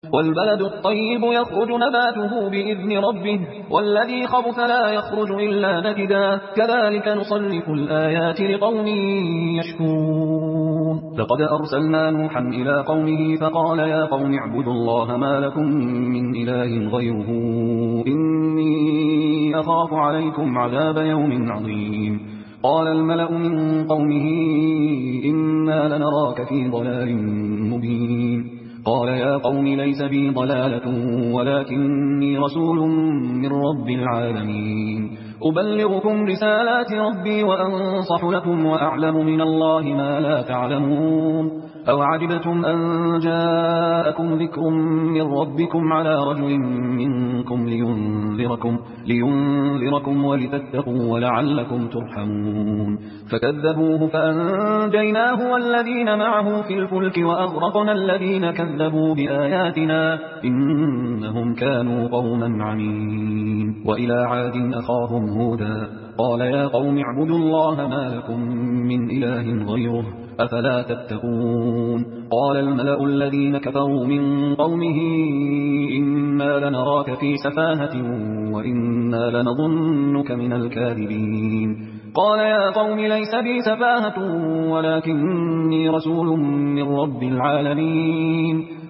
والبلد الطيب يخرج نباته بإذن ربه والذي خبث لا يخرج إلا نكدا كذلك نصرف الآيات لقوم يشكون لقد أرسلنا نوحا إلى قومه فقال يا قوم اعبدوا الله ما لكم من إله غيره إني أخاف عليكم عذاب يوم عظيم قال الملأ من قومه إنا لنراك في ضلال مبين قال يا قوم ليس بي ضلالة ولكني رسول من رب العالمين أبلغكم رسالات ربي وأنصح لكم وأعلم من الله ما لا تعلمون أو عجبتم أن جاءكم ذكر من ربكم على رجل منكم لينذركم ولتتقوا ولعلكم ترحمون فكذبوه فأنجيناه والذين معه في الفلك وأغرقنا الذين كذبوا بآياتنا إنهم كانوا قوما عمين وإلى عاد أخاهم هودا قال يا قوم اعبدوا الله ما لكم من إله غيره أفلا تتقون قال الملأ الذين كفروا من قومه إنا لنراك في سفاهة وإنا لنظنك من الكاذبين قال يا قوم ليس بي سفاهة ولكني رسول من رب العالمين